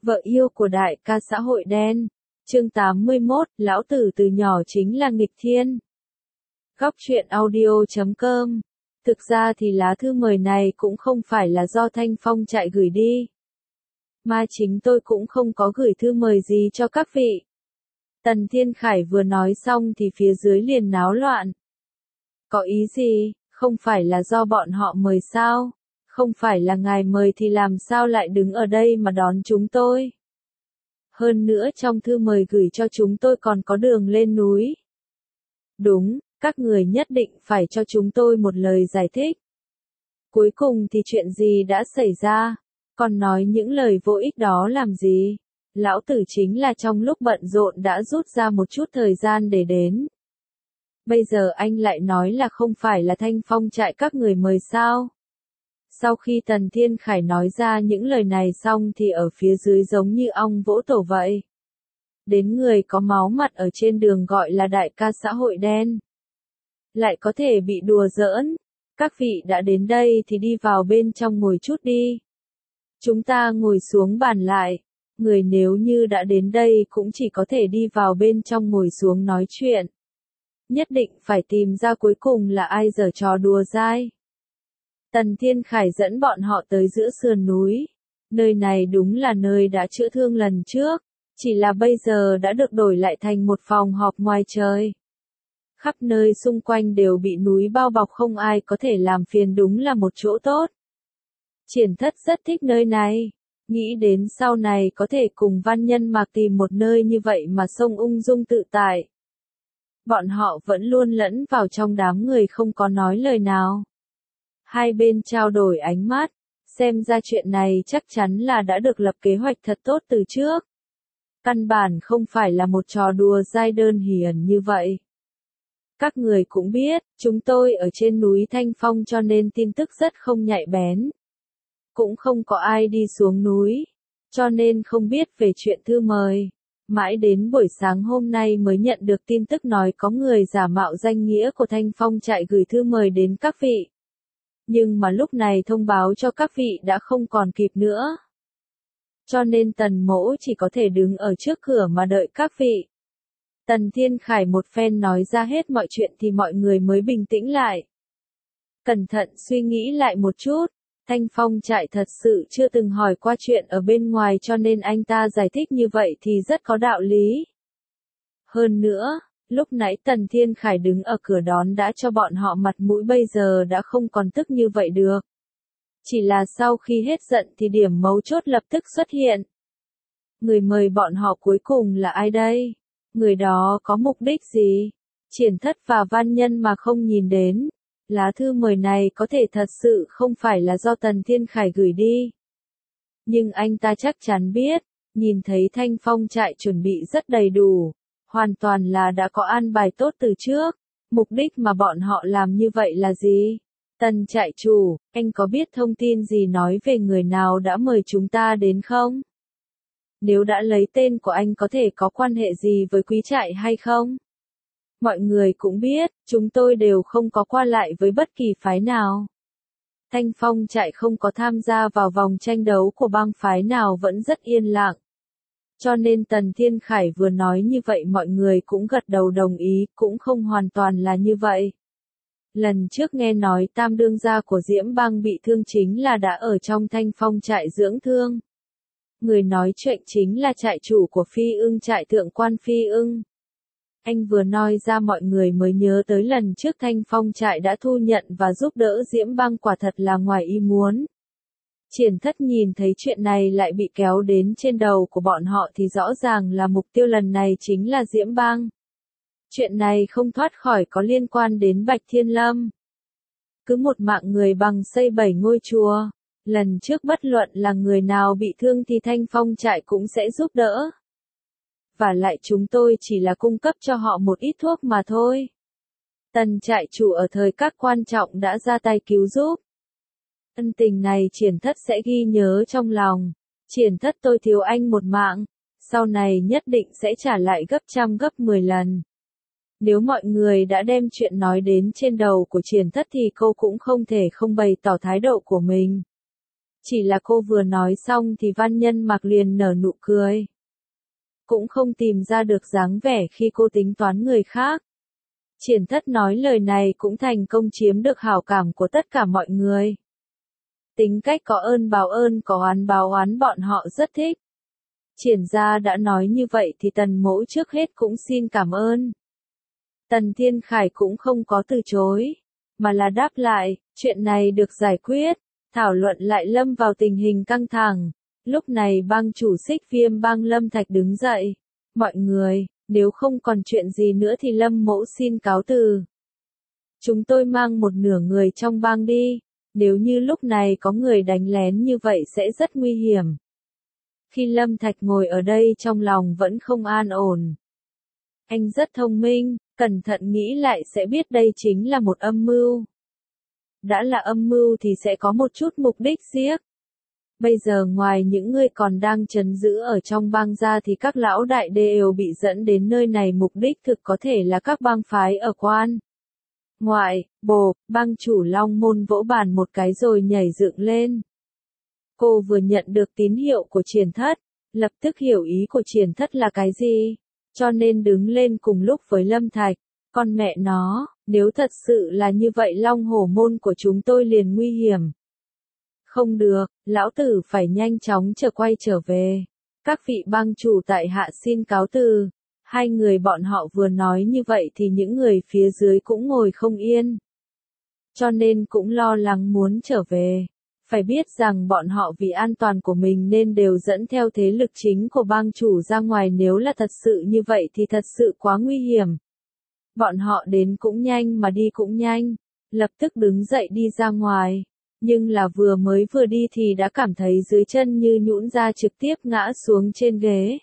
Vợ yêu của đại ca xã hội đen. Chương 81, lão tử từ nhỏ chính là nghịch thiên. Góc truyện audio.com. Thực ra thì lá thư mời này cũng không phải là do Thanh Phong Trại gửi đi. Mà chính tôi cũng không có gửi thư mời gì cho các vị. Tần Thiên Khải vừa nói xong thì phía dưới liền náo loạn. Có ý gì, không phải là do bọn họ mời sao? Không phải là ngài mời thì làm sao lại đứng ở đây mà đón chúng tôi? Hơn nữa trong thư mời gửi cho chúng tôi còn có đường lên núi. Đúng, các người nhất định phải cho chúng tôi một lời giải thích. Cuối cùng thì chuyện gì đã xảy ra? Còn nói những lời vô ích đó làm gì? Lão tử chính là trong lúc bận rộn đã rút ra một chút thời gian để đến. Bây giờ anh lại nói là không phải là Thanh Phong Trại các người mời sao? Sau khi Tần Thiên Khải nói ra những lời này xong thì ở phía dưới giống như ong vỗ tổ vậy. Đến người có máu mặt ở trên đường gọi là đại ca xã hội đen. Lại có thể bị đùa giỡn. Các vị đã đến đây thì đi vào bên trong ngồi chút đi. Chúng ta ngồi xuống bàn lại. Người nếu như đã đến đây cũng chỉ có thể đi vào bên trong ngồi xuống nói chuyện. Nhất định phải tìm ra cuối cùng là ai giở trò đùa dai. Tần Thiên Khải dẫn bọn họ tới giữa sườn núi. Nơi này đúng là nơi đã chữa thương lần trước, chỉ là bây giờ đã được đổi lại thành một phòng họp ngoài trời. Khắp nơi xung quanh đều bị núi bao bọc không ai có thể làm phiền, đúng là một chỗ tốt. Triển Thất rất thích nơi này, nghĩ đến sau này có thể cùng Văn Nhân Mạc tìm một nơi như vậy mà sông ung dung tự tại. Bọn họ vẫn luôn lẫn vào trong đám người không có nói lời nào. Hai bên trao đổi ánh mắt, xem ra chuyện này chắc chắn là đã được lập kế hoạch thật tốt từ trước. Căn bản không phải là một trò đùa dai đơn giản như vậy. Các người cũng biết, chúng tôi ở trên núi Thanh Phong cho nên tin tức rất không nhạy bén. Cũng không có ai đi xuống núi, cho nên không biết về chuyện thư mời. Mãi đến buổi sáng hôm nay mới nhận được tin tức nói có người giả mạo danh nghĩa của Thanh Phong Trại gửi thư mời đến các vị. Nhưng mà lúc này thông báo cho các vị đã không còn kịp nữa. Cho nên Tần Mỗ chỉ có thể đứng ở trước cửa mà đợi các vị. Tần Thiên Khải một phen nói ra hết mọi chuyện thì mọi người mới bình tĩnh lại. Cẩn thận suy nghĩ lại một chút, Thanh Phong Trại thật sự chưa từng hỏi qua chuyện ở bên ngoài cho nên anh ta giải thích như vậy thì rất có đạo lý. Hơn nữa, lúc nãy Tần Thiên Khải đứng ở cửa đón đã cho bọn họ mặt mũi, bây giờ đã không còn tức như vậy được. Chỉ là sau khi hết giận thì điểm mấu chốt lập tức xuất hiện. Người mời bọn họ cuối cùng là ai đây? Người đó có mục đích gì? Triển Thất và Văn Nhân mà không nhìn đến. Lá thư mời này có thể thật sự không phải là do Tần Thiên Khải gửi đi. Nhưng anh ta chắc chắn biết, nhìn thấy Thanh Phong Trại chuẩn bị rất đầy đủ. Hoàn toàn là đã có an bài tốt từ trước. Mục đích mà bọn họ làm như vậy là gì? Tần trại chủ, anh có biết thông tin gì nói về người nào đã mời chúng ta đến không? Nếu đã lấy tên của anh có thể có quan hệ gì với quý trại hay không? Mọi người cũng biết, chúng tôi đều không có qua lại với bất kỳ phái nào. Thanh Phong Trại không có tham gia vào vòng tranh đấu của bang phái nào, vẫn rất yên lặng. Cho nên Tần Thiên Khải vừa nói như vậy mọi người cũng gật đầu đồng ý, cũng không hoàn toàn là như vậy. Lần trước nghe nói tam đương gia của Diễm Bang bị thương chính là đã ở trong Thanh Phong Trại dưỡng thương. Người nói chuyện chính là trại chủ của Phi Ưng Trại, Thượng quan Phi Ưng. Anh vừa nói ra mọi người mới nhớ tới lần trước Thanh Phong Trại đã thu nhận và giúp đỡ Diễm Bang, quả thật là ngoài ý muốn. Triển Thất nhìn thấy chuyện này lại bị kéo đến trên đầu của bọn họ thì rõ ràng là mục tiêu lần này chính là Diễm Bang. Chuyện này không thoát khỏi có liên quan đến Bạch Thiên Lâm. Cứ một mạng người bằng xây 7 ngôi chùa. Lần trước bất luận là người nào bị thương thì Thanh Phong Trại cũng sẽ giúp đỡ. Và lại chúng tôi chỉ là cung cấp cho họ một ít thuốc mà thôi. Tần trại chủ ở thời các quan trọng đã ra tay cứu giúp. Ân tình này Triển Thất sẽ ghi nhớ trong lòng. Triển Thất, tôi thiếu anh một mạng, sau này nhất định sẽ trả lại gấp trăm gấp 10 lần. Nếu mọi người đã đem chuyện nói đến trên đầu của Triển Thất thì cô cũng không thể không bày tỏ thái độ của mình. Chỉ là cô vừa nói xong thì Văn Nhân Mạc liền nở nụ cười. Cũng không tìm ra được dáng vẻ khi cô tính toán người khác. Triển Thất nói lời này cũng thành công chiếm được hảo cảm của tất cả mọi người. Tính cách có ơn báo ơn có oán báo oán bọn họ rất thích. Triển gia đã nói như vậy thì Tần Mỗ trước hết cũng xin cảm ơn. Tần Thiên Khải cũng không có từ chối, mà là đáp lại, chuyện này được giải quyết, thảo luận lại lâm vào tình hình căng thẳng. Lúc này bang chủ Xích Viêm bang Lâm Thạch đứng dậy. Mọi người, nếu không còn chuyện gì nữa thì Lâm Mỗ xin cáo từ. Chúng tôi mang một nửa người trong bang đi, nếu như lúc này có người đánh lén như vậy sẽ rất nguy hiểm. Khi Lâm Thạch ngồi ở đây trong lòng vẫn không an ổn. Anh rất thông minh, cẩn thận nghĩ lại sẽ biết đây chính là một âm mưu. Đã là âm mưu thì sẽ có một chút mục đích riêng. Bây giờ ngoài những người còn đang trấn giữ ở trong bang ra thì các lão đại đều bị dẫn đến nơi này, mục đích thực có thể là các bang phái ở quan. Ngoại, bồ, bang chủ Long Môn vỗ bàn một cái rồi nhảy dựng lên. Cô vừa nhận được tín hiệu của Triển Thất, lập tức hiểu ý của Triển Thất là cái gì, cho nên đứng lên cùng lúc với Lâm Thạch. Con mẹ nó, nếu thật sự là như vậy Long Hổ môn của chúng tôi liền nguy hiểm. Không được, lão tử phải nhanh chóng quay trở về. Các vị bang chủ tại hạ xin cáo từ. Hai người bọn họ vừa nói như vậy thì những người phía dưới cũng ngồi không yên. Cho nên cũng lo lắng muốn trở về. Phải biết rằng bọn họ vì an toàn của mình nên đều dẫn theo thế lực chính của bang chủ ra ngoài, nếu là thật sự như vậy thì thật sự quá nguy hiểm. Bọn họ đến cũng nhanh mà đi cũng nhanh, lập tức đứng dậy đi ra ngoài. Nhưng là vừa đi thì đã cảm thấy dưới chân như nhũn ra, trực tiếp ngã xuống trên ghế.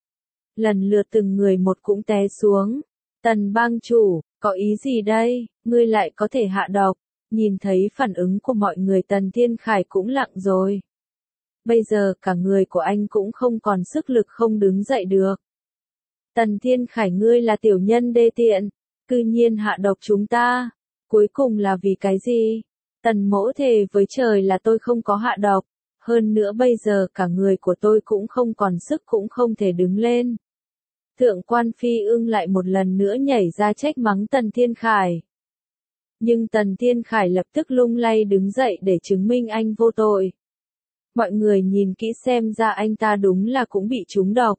Lần lượt từng người một cũng té xuống. Tần bang chủ, có ý gì đây, ngươi lại có thể hạ độc? Nhìn thấy phản ứng của mọi người Tần Thiên Khải cũng lặng rồi. Bây giờ cả người của anh cũng không còn sức lực, không đứng dậy được. Tần Thiên Khải, ngươi là tiểu nhân đê tiện, cư nhiên hạ độc chúng ta. Cuối cùng là vì cái gì? Tần Mỗ thề với trời là tôi không có hạ độc. Hơn nữa bây giờ cả người của tôi cũng không còn sức, cũng không thể đứng lên. Thượng quan Phi Ưng lại một lần nữa nhảy ra trách mắng Tần Thiên Khải. Nhưng Tần Thiên Khải lập tức lung lay đứng dậy để chứng minh anh vô tội. Mọi người nhìn kỹ xem ra anh ta đúng là cũng bị trúng độc.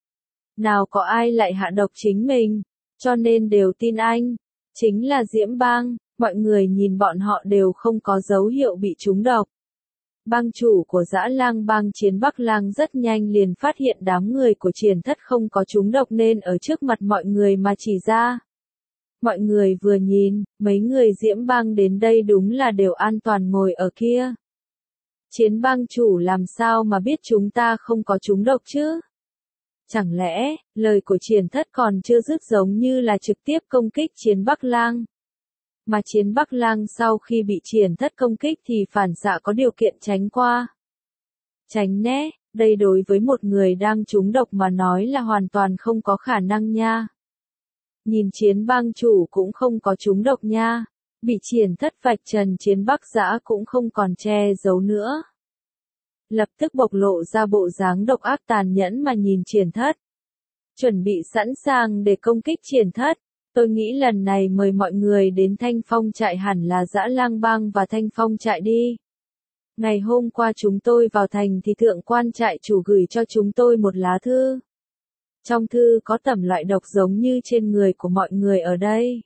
Nào có ai lại hạ độc chính mình, cho nên đều tin anh. Chính là Diễm Bang, mọi người nhìn bọn họ đều không có dấu hiệu bị trúng độc. Bang chủ của Dã Lang bang Chiến Bắc Lang rất nhanh liền phát hiện đám người của Triển Thất không có trúng độc nên ở trước mặt mọi người mà chỉ ra. Mọi người vừa nhìn, mấy người Diễm Bang đến đây đúng là đều an toàn ngồi ở kia. Chiến bang chủ làm sao mà biết chúng ta không có trúng độc chứ? Chẳng lẽ, lời của Triển Thất còn chưa dứt giống như là trực tiếp công kích Chiến Bắc Lang. Mà Chiến Bắc Lang sau khi bị Triển Thất công kích thì phản xạ có điều kiện tránh qua. Tránh né, đây đối với một người đang trúng độc mà nói là hoàn toàn không có khả năng nha. Nhìn Chiến bang chủ cũng không có trúng độc nha. Bị Triển Thất vạch trần, Chiến Bắc Dã cũng không còn che giấu nữa. Lập tức bộc lộ ra bộ dáng độc ác tàn nhẫn mà nhìn Triển Thất. Chuẩn bị sẵn sàng để công kích Triển Thất. Tôi nghĩ lần này mời mọi người đến Thanh Phong trại hẳn là Dã Lang bang và Thanh Phong trại đi. Ngày hôm qua chúng tôi vào thành thì thượng quan trại chủ gửi cho chúng tôi một lá thư. Trong thư có tẩm loại độc giống như trên người của mọi người ở đây.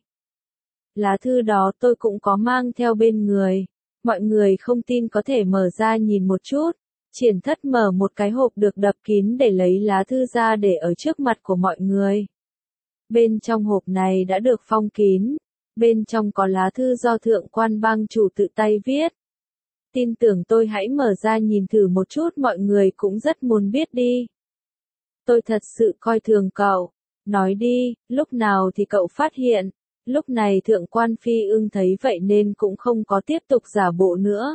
Lá thư đó tôi cũng có mang theo bên người. Mọi người không tin có thể mở ra nhìn một chút. Triển Thất mở một cái hộp được đập kín để lấy lá thư ra để ở trước mặt của mọi người. Bên trong hộp này đã được phong kín. Bên trong có lá thư do thượng quan bang chủ tự tay viết. Tin tưởng tôi, hãy mở ra nhìn thử một chút, mọi người cũng rất muốn biết đi. Tôi thật sự coi thường cậu. Nói đi, lúc nào thì cậu phát hiện. Lúc này thượng quan Phi Ưng thấy vậy nên cũng không có tiếp tục giả bộ nữa.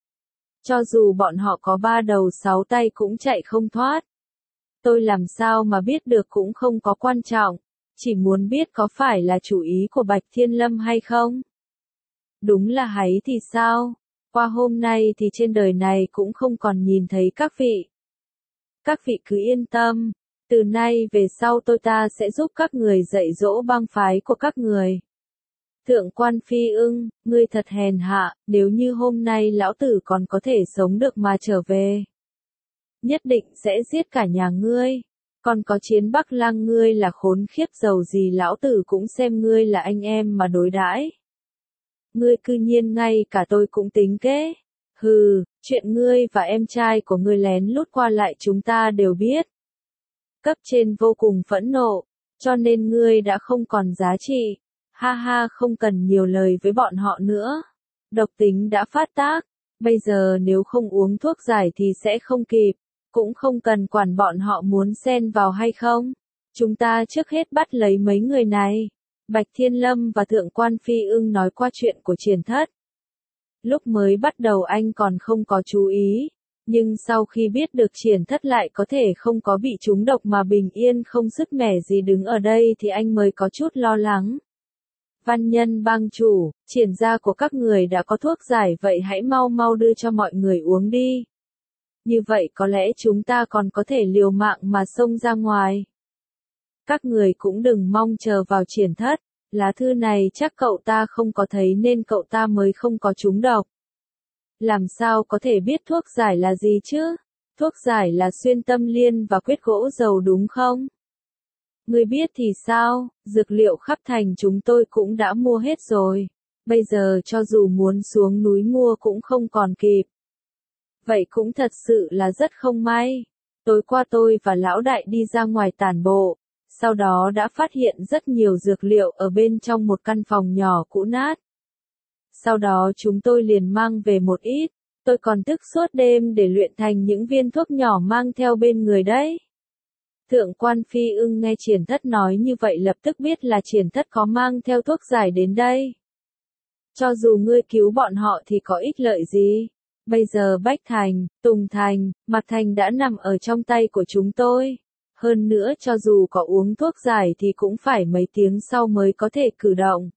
Cho dù bọn họ có 3 đầu 6 tay cũng chạy không thoát. Tôi làm sao mà biết được cũng không có quan trọng. Chỉ muốn biết có phải là chủ ý của Bạch Thiên Lâm hay không. Đúng là hay thì sao? qua hôm nay thì trên đời này cũng không còn nhìn thấy các vị. Các vị cứ yên tâm, từ nay về sau ta sẽ giúp các người dạy dỗ bang phái của các người. Thượng quan Phi Ưng, ngươi thật hèn hạ, nếu như hôm nay lão tử còn có thể sống được mà trở về. Nhất định sẽ giết cả nhà ngươi, còn có Chiến Bắc Lang ngươi là khốn khiếp, dầu gì lão tử cũng xem ngươi là anh em mà đối đãi. Ngươi cư nhiên ngay cả tôi cũng tính kế. Hừ, chuyện ngươi và em trai của ngươi lén lút qua lại chúng ta đều biết. Cấp trên vô cùng phẫn nộ, cho nên ngươi đã không còn giá trị. Ha ha, không cần nhiều lời với bọn họ nữa. Độc tính đã phát tác, bây giờ nếu không uống thuốc giải thì sẽ không kịp, cũng không cần quản bọn họ muốn xen vào hay không. Chúng ta trước hết bắt lấy mấy người này. Bạch Thiên Lâm và Thượng quan Phi Ưng nói qua chuyện của Triển Thất. Lúc mới bắt đầu anh còn không có chú ý, nhưng sau khi biết được Triển Thất lại có thể không có bị trúng độc mà bình yên không sứt mẻ gì đứng ở đây thì anh mới có chút lo lắng. Văn Nhân bang chủ, Triển gia của các người đã có thuốc giải, vậy hãy mau mau đưa cho mọi người uống đi. Như vậy có lẽ chúng ta còn có thể liều mạng mà xông ra ngoài. Các người cũng đừng mong chờ vào Triển Thất, lá thư này chắc cậu ta không có thấy nên cậu ta mới không có trúng độc. Làm sao có thể biết thuốc giải là gì chứ? Thuốc giải là xuyên tâm liên và quyết gỗ dầu đúng không? Người biết thì sao, dược liệu khắp thành chúng tôi cũng đã mua hết rồi. Bây giờ cho dù muốn xuống núi mua cũng không còn kịp. Vậy cũng thật sự là rất không may. Tối qua tôi và lão đại đi ra ngoài tản bộ, sau đó đã phát hiện rất nhiều dược liệu ở bên trong một căn phòng nhỏ cũ nát. Sau đó chúng tôi liền mang về một ít, tôi còn thức suốt đêm để luyện thành những viên thuốc nhỏ mang theo bên người đấy. Thượng quan Phi Ưng nghe Triển Thất nói như vậy lập tức biết là Triển Thất có mang theo thuốc giải đến đây. Cho dù ngươi cứu bọn họ thì có ích lợi gì? Bây giờ Bách Thành, Tùng Thành, Mạc Thành đã nằm ở trong tay của chúng tôi. Hơn nữa cho dù có uống thuốc giải thì cũng phải mấy tiếng sau mới có thể cử động.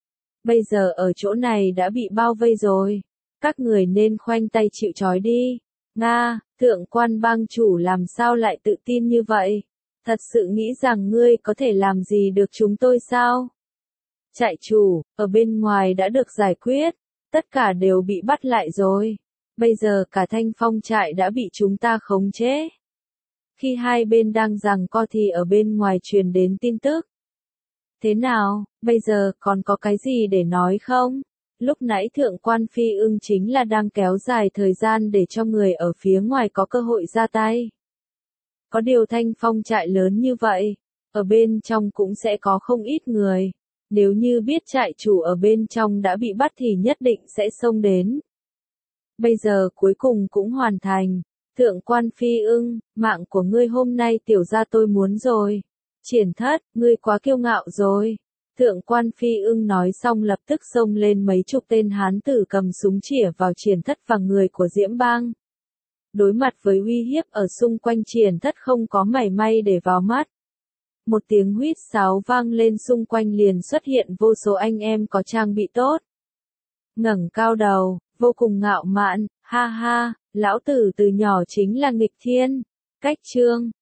Bây giờ ở chỗ này đã bị bao vây rồi. Các người nên khoanh tay chịu trói đi. Nga, Thượng quan bang chủ làm sao lại tự tin như vậy? Thật sự nghĩ rằng ngươi có thể làm gì được chúng tôi sao? Trại chủ, ở bên ngoài đã được giải quyết. Tất cả đều bị bắt lại rồi. Bây giờ cả Thanh Phong trại đã bị chúng ta khống chế. Khi hai bên đang giằng co thì ở bên ngoài truyền đến tin tức. Thế nào, bây giờ còn có cái gì để nói không? Lúc nãy Thượng quan Phi Ưng chính là đang kéo dài thời gian để cho người ở phía ngoài có cơ hội ra tay. Có điều Thanh Phong trại lớn như vậy, ở bên trong cũng sẽ có không ít người. Nếu như biết trại chủ ở bên trong đã bị bắt thì nhất định sẽ xông đến. Bây giờ cuối cùng cũng hoàn thành. Thượng quan Phi Ưng, mạng của ngươi hôm nay tiểu gia tôi muốn rồi. Triển Thất, ngươi quá kiêu ngạo rồi. Thượng quan Phi Ưng nói xong lập tức xông lên mấy chục tên hán tử cầm súng chĩa vào Triển Thất và người của Diễm Bang. Đối mặt với uy hiếp ở xung quanh Triển Thất không có mảy may để vào mắt. Một tiếng huýt sáo vang lên xung quanh liền xuất hiện vô số anh em có trang bị tốt. Ngẩng cao đầu, vô cùng ngạo mạn, ha ha, lão tử từ nhỏ chính là nghịch thiên. Cách chương